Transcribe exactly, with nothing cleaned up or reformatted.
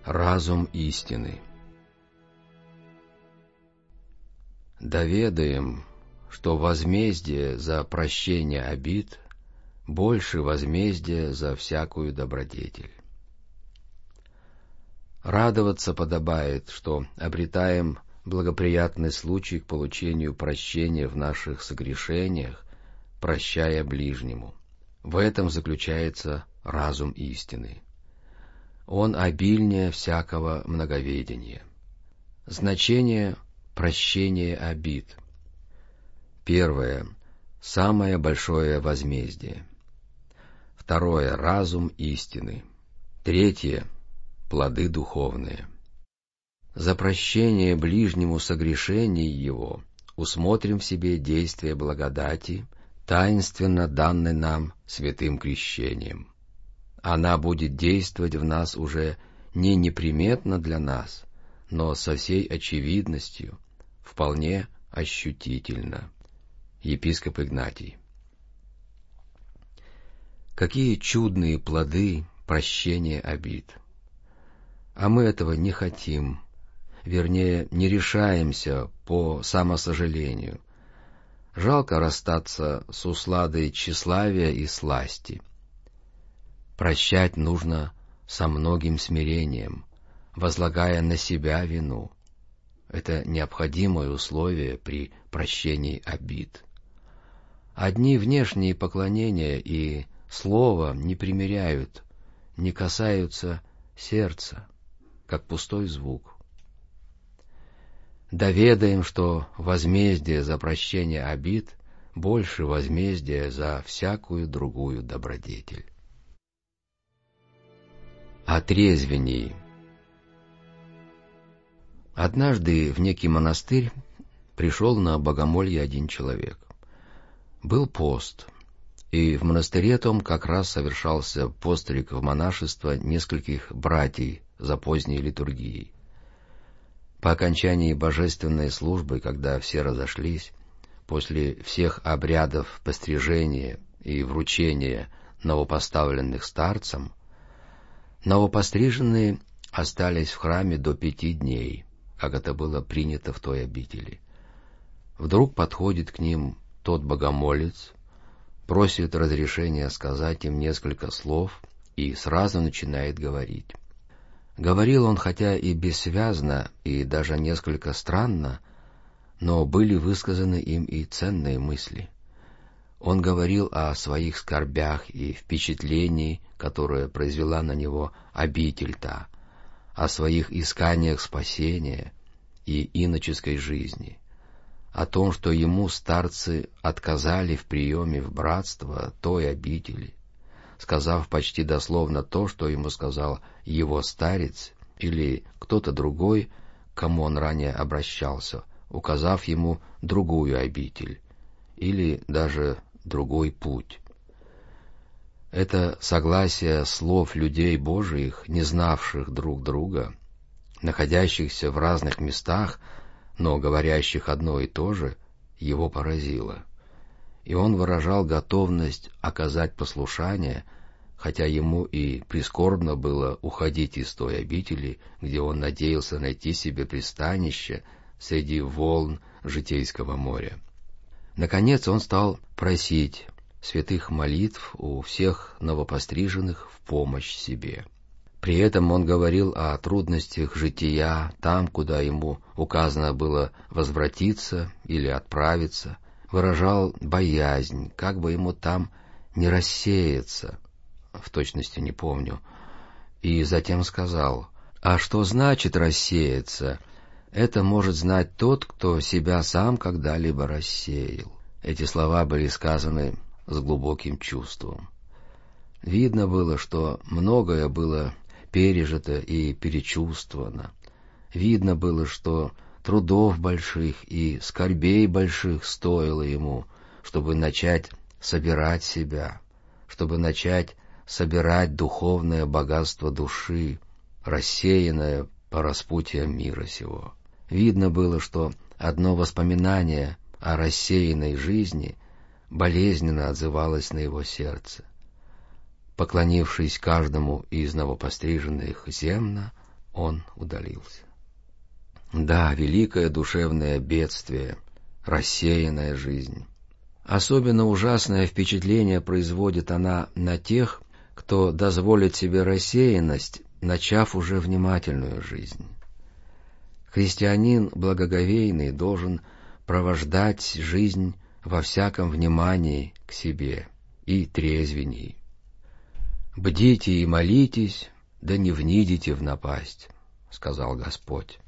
Разум истины. Доведаем, что возмездие за прощение обид больше возмездия за всякую добродетель. Радоваться подобает, что обретаем благоприятный случай к получению прощения в наших согрешениях, прощая ближнему. В этом заключается разум истины. Он обильнее всякого многоведения. Значение прощения обид. Первое — самое большое возмездие. Второе — разум истины. Третье — плоды духовные. За прощение ближнему согрешений его усмотрим в себе действие благодати, таинственно данной нам святым крещением. Она будет действовать в нас уже не неприметно для нас, но со всей очевидностью, вполне ощутительно. Епископ Игнатий. Какие чудные плоды прощения обид! А мы этого не хотим, вернее, не решаемся по самосожалению. Жалко расстаться с усладой тщеславия и сласти. Прощать нужно со многим смирением, возлагая на себя вину. Это необходимое условие при прощении обид. Одни внешние поклонения и слова не примиряют, не касаются сердца, как пустой звук. Доведаем, что возмездие за прощение обид больше возмездия за всякую другую добродетель. Отрезвенней. Однажды в некий монастырь пришел на богомолье один человек. Был пост, и в монастыре том как раз совершался постриг в монашество нескольких братьев за поздней литургией. По окончании божественной службы, когда все разошлись, после всех обрядов пострижения и вручения новопоставленных старцам, новопостриженные остались в храме до пяти дней, как это было принято в той обители. Вдруг подходит к ним тот богомолец, просит разрешения сказать им несколько слов и сразу начинает говорить. Говорил он хотя и бессвязно, и даже несколько странно, но были высказаны им и ценные мысли. Он говорил о своих скорбях и впечатлении, которое произвела на него обитель та, о своих исканиях спасения и иноческой жизни, о том, что ему старцы отказали в приеме в братство той обители, сказав почти дословно то, что ему сказал его старец или кто-то другой, к кому он ранее обращался, указав ему другую обитель или даже другой путь. Это согласие слов людей Божиих, не знавших друг друга, находящихся в разных местах, но говорящих одно и то же, его поразило. И он выражал готовность оказать послушание, хотя ему и прискорбно было уходить из той обители, где он надеялся найти себе пристанище среди волн житейского моря. Наконец он стал просить святых молитв у всех новопостриженных в помощь себе. При этом он говорил о трудностях жития там, куда ему указано было возвратиться или отправиться, выражал боязнь, как бы ему там не рассеяться, в точности не помню, и затем сказал: «А что значит рассеяться? Это может знать тот, кто себя сам когда-либо рассеял». Эти слова были сказаны с глубоким чувством. Видно было, что многое было пережито и перечувствовано. Видно было, что трудов больших и скорбей больших стоило ему, чтобы начать собирать себя, чтобы начать собирать духовное богатство души, рассеянное по распутьям мира сего. Видно было, что одно воспоминание о рассеянной жизни болезненно отзывалось на его сердце. Поклонившись каждому из новопостриженных земно, Он удалился. Да, великое душевное бедствие, рассеянная жизнь. Особенно ужасное впечатление производит она на тех, кто дозволит себе рассеянность, начав уже внимательную жизнь. Христианин благоговейный должен провождать жизнь во всяком внимании к себе и трезвенней. «Бдите и молитесь, да не внидите в напасть», — сказал Господь.